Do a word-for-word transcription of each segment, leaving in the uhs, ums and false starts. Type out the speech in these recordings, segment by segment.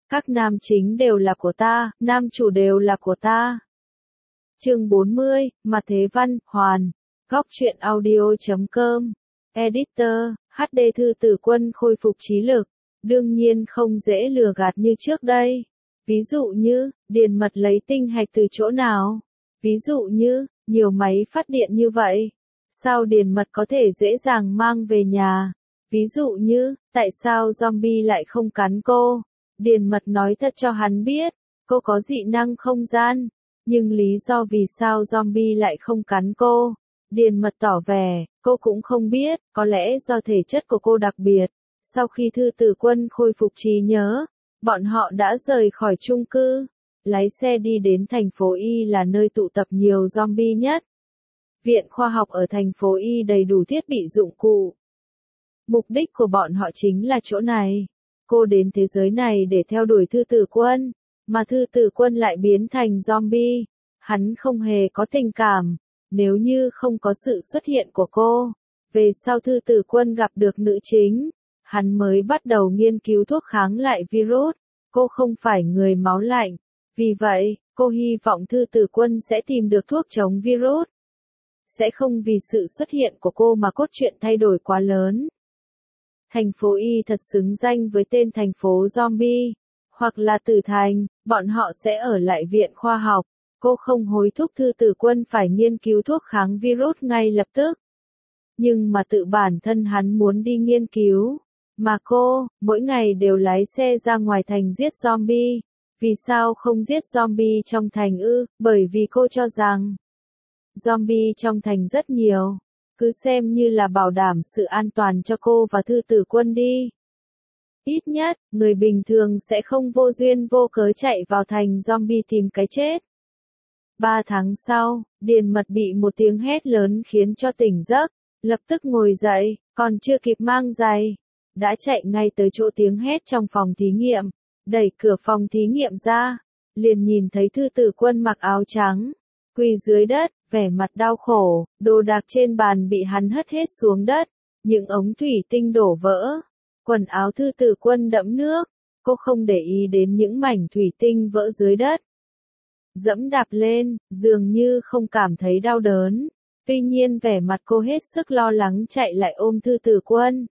Các nam chính đều là của ta, nam chủ đều là của ta. Chương bốn mươi, Mặt Thế Văn, Hoàn. Góc truyện audio chấm com. Editor, hát đê Thư Tử Quân khôi phục trí lực. Đương nhiên không dễ lừa gạt như trước đây. Ví dụ như, Điền Mật lấy tinh hạch từ chỗ nào? Ví dụ như, nhiều máy phát điện như vậy. Sao Điền Mật có thể dễ dàng mang về nhà? Ví dụ như, tại sao zombie lại không cắn cô? Điền Mật nói thật cho hắn biết, cô có dị năng không gian. Nhưng lý do vì sao zombie lại không cắn cô? Điền Mật tỏ vẻ, cô cũng không biết, có lẽ do thể chất của cô đặc biệt. Sau khi Thư Tử Quân khôi phục trí nhớ, bọn họ đã rời khỏi chung cư, lái xe đi đến thành phố Y là nơi tụ tập nhiều zombie nhất. Viện khoa học ở thành phố Y đầy đủ thiết bị dụng cụ. Mục đích của bọn họ chính là chỗ này. Cô đến thế giới này để theo đuổi Thư Tử Quân, mà Thư Tử Quân lại biến thành zombie. Hắn không hề có tình cảm, nếu như không có sự xuất hiện của cô. Về sau Thư Tử Quân gặp được nữ chính, hắn mới bắt đầu nghiên cứu thuốc kháng lại virus. Cô không phải người máu lạnh, vì vậy, cô hy vọng Thư Tử Quân sẽ tìm được thuốc chống virus. Sẽ không vì sự xuất hiện của cô mà cốt truyện thay đổi quá lớn. Thành phố Y thật xứng danh với tên thành phố zombie, hoặc là Tử Thành, bọn họ sẽ ở lại viện khoa học. Cô không hối thúc Thư Tử Quân phải nghiên cứu thuốc kháng virus ngay lập tức. Nhưng mà tự bản thân hắn muốn đi nghiên cứu. Mà cô, mỗi ngày đều lái xe ra ngoài thành giết zombie. Vì sao không giết zombie trong thành ư? Bởi vì cô cho rằng, zombie trong thành rất nhiều. Cứ xem như là bảo đảm sự an toàn cho cô và Thư Tử Quân đi. Ít nhất, người bình thường sẽ không vô duyên vô cớ chạy vào thành zombie tìm cái chết. Ba tháng sau, Điền Mật bị một tiếng hét lớn khiến cho tỉnh giấc, lập tức ngồi dậy, còn chưa kịp mang giày, đã chạy ngay tới chỗ tiếng hét trong phòng thí nghiệm, đẩy cửa phòng thí nghiệm ra, liền nhìn thấy Thư Tử Quân mặc áo trắng, quỳ dưới đất, vẻ mặt đau khổ, đồ đạc trên bàn bị hắn hất hết xuống đất, những ống thủy tinh đổ vỡ, quần áo Thư Tử Quân đẫm nước, cô không để ý đến những mảnh thủy tinh vỡ dưới đất. Dẫm đạp lên, dường như không cảm thấy đau đớn, tuy nhiên vẻ mặt cô hết sức lo lắng chạy lại ôm Thư Tử Quân.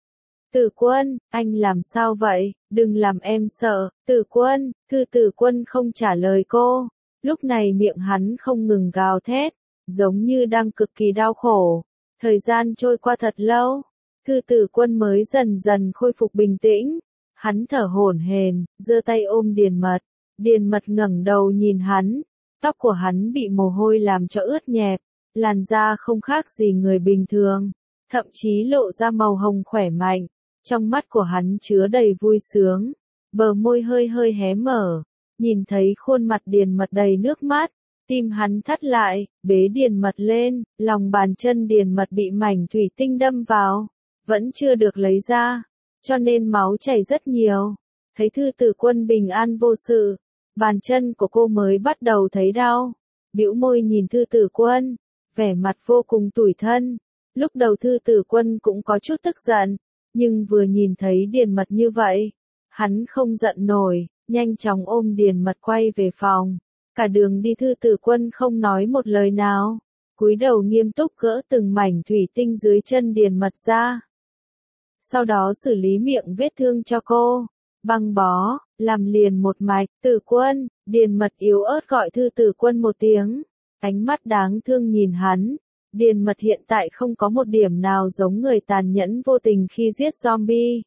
Tử Quân, anh làm sao vậy, đừng làm em sợ, Tử Quân, Thư Tử Quân không trả lời cô. Lúc này miệng hắn không ngừng gào thét, giống như đang cực kỳ đau khổ. Thời gian trôi qua thật lâu, Thư Tử Quân mới dần dần khôi phục bình tĩnh. Hắn thở hổn hển, giơ tay ôm Điền Mật. Điền Mật ngẩng đầu nhìn hắn, tóc của hắn bị mồ hôi làm cho ướt nhẹp, làn da không khác gì người bình thường, thậm chí lộ ra màu hồng khỏe mạnh. Trong mắt của hắn chứa đầy vui sướng, bờ môi hơi hơi hé mở. Nhìn thấy khuôn mặt Điền Mật đầy nước mắt, tim hắn thắt lại, bế Điền Mật lên, lòng bàn chân Điền Mật bị mảnh thủy tinh đâm vào, vẫn chưa được lấy ra, cho nên máu chảy rất nhiều. Thấy Thư Tử Quân bình an vô sự, bàn chân của cô mới bắt đầu thấy đau, bĩu môi nhìn Thư Tử Quân, vẻ mặt vô cùng tủi thân. Lúc đầu Thư Tử Quân cũng có chút tức giận, nhưng vừa nhìn thấy Điền Mật như vậy, hắn không giận nổi. Nhanh chóng ôm Điền Mật quay về phòng. Cả đường đi Thư Tử Quân không nói một lời nào, cúi đầu nghiêm túc gỡ từng mảnh thủy tinh dưới chân Điền Mật ra. Sau đó xử lý miệng vết thương cho cô, băng bó, làm liền một mạch. Tử Quân, Điền Mật yếu ớt gọi Thư Tử Quân một tiếng, ánh mắt đáng thương nhìn hắn. Điền Mật hiện tại không có một điểm nào giống người tàn nhẫn vô tình khi giết zombie.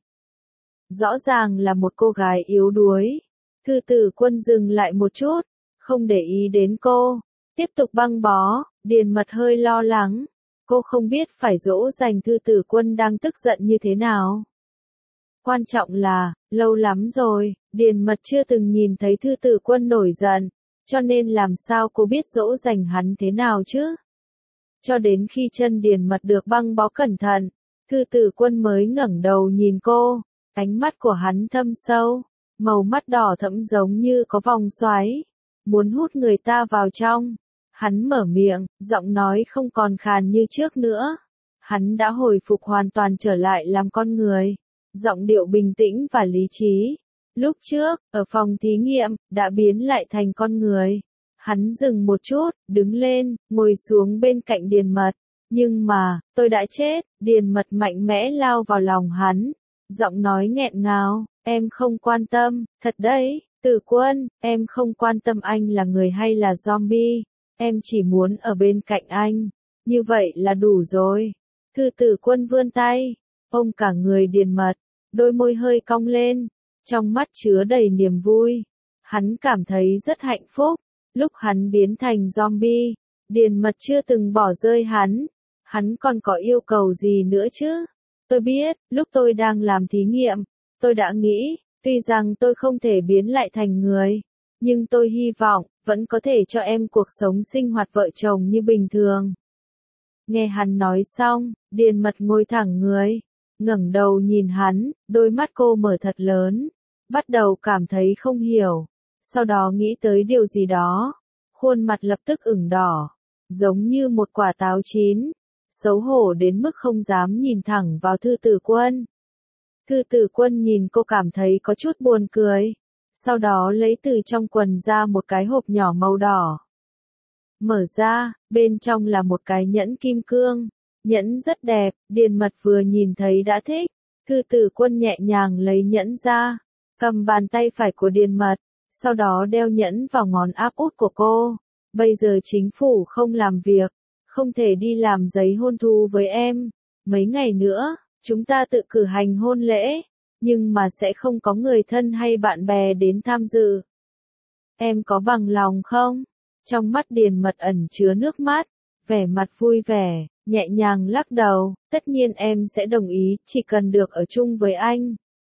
Rõ ràng là một cô gái yếu đuối. Thư Tử Quân dừng lại một chút, không để ý đến cô, tiếp tục băng bó. Điền Mật hơi lo lắng, cô không biết phải dỗ dành Thư Tử Quân đang tức giận như thế nào. Quan trọng là, lâu lắm rồi, Điền Mật chưa từng nhìn thấy Thư Tử Quân nổi giận, cho nên làm sao cô biết dỗ dành hắn thế nào chứ? Cho đến khi chân Điền Mật được băng bó cẩn thận, Thư Tử Quân mới ngẩng đầu nhìn cô, ánh mắt của hắn thâm sâu. Màu mắt đỏ thẫm giống như có vòng xoáy, muốn hút người ta vào trong. Hắn mở miệng, giọng nói không còn khàn như trước nữa. Hắn đã hồi phục hoàn toàn trở lại làm con người. Giọng điệu bình tĩnh và lý trí. Lúc trước, ở phòng thí nghiệm, đã biến lại thành con người. Hắn dừng một chút, đứng lên, ngồi xuống bên cạnh Điền Mật. Nhưng mà, tôi đã chết, Điền Mật mạnh mẽ lao vào lòng hắn. Giọng nói nghẹn ngào, em không quan tâm, thật đấy, Tử Quân, em không quan tâm anh là người hay là zombie. Em chỉ muốn ở bên cạnh anh. Như vậy là đủ rồi. Thư Tử Quân vươn tay, ôm cả người Điền Mật, đôi môi hơi cong lên, trong mắt chứa đầy niềm vui. Hắn cảm thấy rất hạnh phúc. Lúc hắn biến thành zombie, Điền Mật chưa từng bỏ rơi hắn. Hắn còn có yêu cầu gì nữa chứ? Tôi biết, lúc tôi đang làm thí nghiệm, tôi đã nghĩ, tuy rằng tôi không thể biến lại thành người, nhưng tôi hy vọng, vẫn có thể cho em cuộc sống sinh hoạt vợ chồng như bình thường. Nghe hắn nói xong, Điền Mật ngồi thẳng người, ngẩng đầu nhìn hắn, đôi mắt cô mở thật lớn, bắt đầu cảm thấy không hiểu, sau đó nghĩ tới điều gì đó, khuôn mặt lập tức ửng đỏ, giống như một quả táo chín, xấu hổ đến mức không dám nhìn thẳng vào Thư Tử Quân. Thư Tử Quân nhìn cô cảm thấy có chút buồn cười, sau đó lấy từ trong quần ra một cái hộp nhỏ màu đỏ. Mở ra, bên trong là một cái nhẫn kim cương, nhẫn rất đẹp, Điền Mật vừa nhìn thấy đã thích. Thư Tử Quân nhẹ nhàng lấy nhẫn ra, cầm bàn tay phải của Điền Mật, sau đó đeo nhẫn vào ngón áp út của cô. Bây giờ chính phủ không làm việc, không thể đi làm giấy hôn thú với em. Mấy ngày nữa, chúng ta tự cử hành hôn lễ, nhưng mà sẽ không có người thân hay bạn bè đến tham dự. Em có bằng lòng không? Trong mắt Điền Mật ẩn chứa nước mắt, vẻ mặt vui vẻ, nhẹ nhàng lắc đầu, tất nhiên em sẽ đồng ý, chỉ cần được ở chung với anh.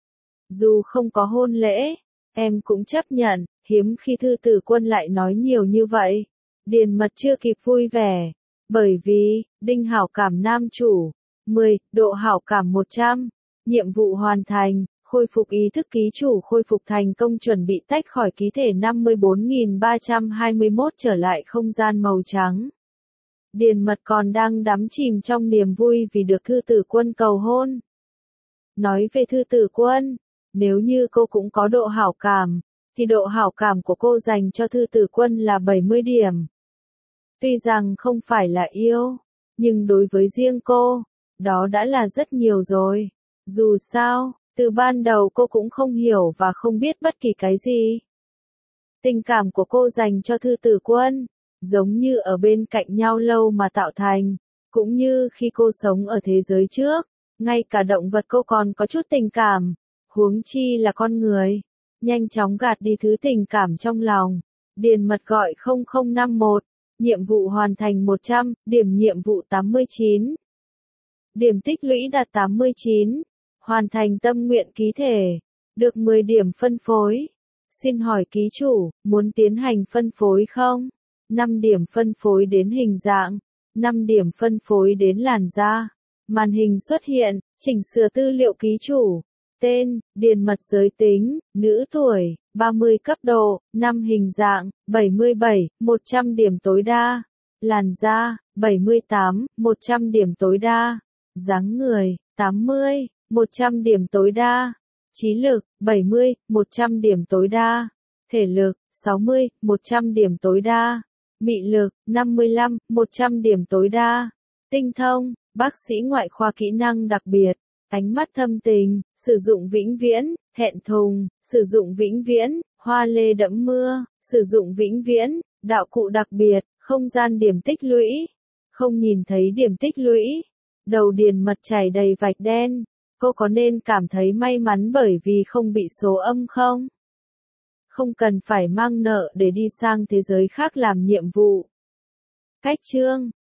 Dù không có hôn lễ, em cũng chấp nhận, hiếm khi Thư Tử Quân lại nói nhiều như vậy. Điền Mật chưa kịp vui vẻ, bởi vì, đinh hảo cảm nam chủ, mười, độ hảo cảm một trăm, nhiệm vụ hoàn thành, khôi phục ý thức ký chủ khôi phục thành công chuẩn bị tách khỏi ký thể năm mươi bốn nghìn ba trăm hai mươi mốt trở lại không gian màu trắng. Điền Mật còn đang đắm chìm trong niềm vui vì được Thư Tử Quân cầu hôn. Nói về Thư Tử Quân, nếu như cô cũng có độ hảo cảm, thì độ hảo cảm của cô dành cho Thư Tử Quân là bảy mươi điểm. Tuy rằng không phải là yêu, nhưng đối với riêng cô, đó đã là rất nhiều rồi. Dù sao, từ ban đầu cô cũng không hiểu và không biết bất kỳ cái gì. Tình cảm của cô dành cho Thư Tử Quân, giống như ở bên cạnh nhau lâu mà tạo thành, cũng như khi cô sống ở thế giới trước, ngay cả động vật cô còn có chút tình cảm, huống chi là con người. Nhanh chóng gạt đi thứ tình cảm trong lòng. Điền Mật gọi không không năm một, nhiệm vụ hoàn thành một trăm, điểm nhiệm vụ tám mươi chín. Điểm tích lũy đạt tám mươi chín, hoàn thành tâm nguyện ký thể, được mười điểm phân phối. Xin hỏi ký chủ, muốn tiến hành phân phối không? năm điểm phân phối đến hình dạng, năm điểm phân phối đến làn da. Màn hình xuất hiện, chỉnh sửa tư liệu ký chủ. Tên, Điền Mật giới tính, nữ tuổi, ba mươi cấp độ, năm hình dạng, bảy mươi bảy, một trăm điểm tối đa. Làn da, bảy mươi tám, một trăm điểm tối đa. Dáng người, tám mươi, một trăm điểm tối đa. Trí lực, bảy mươi, một trăm điểm tối đa. Thể lực, sáu mươi, một trăm điểm tối đa. Mị lực, năm mươi lăm, một trăm điểm tối đa. Tinh thông, bác sĩ ngoại khoa kỹ năng đặc biệt. Ánh mắt thâm tình, sử dụng vĩnh viễn, thẹn thùng, sử dụng vĩnh viễn, hoa lê đẫm mưa, sử dụng vĩnh viễn, đạo cụ đặc biệt, không gian điểm tích lũy. Không nhìn thấy điểm tích lũy. Đầu Điền Mật chảy đầy vạch đen. Cô có nên cảm thấy may mắn bởi vì không bị số âm không? Không cần phải mang nợ để đi sang thế giới khác làm nhiệm vụ. Cách chương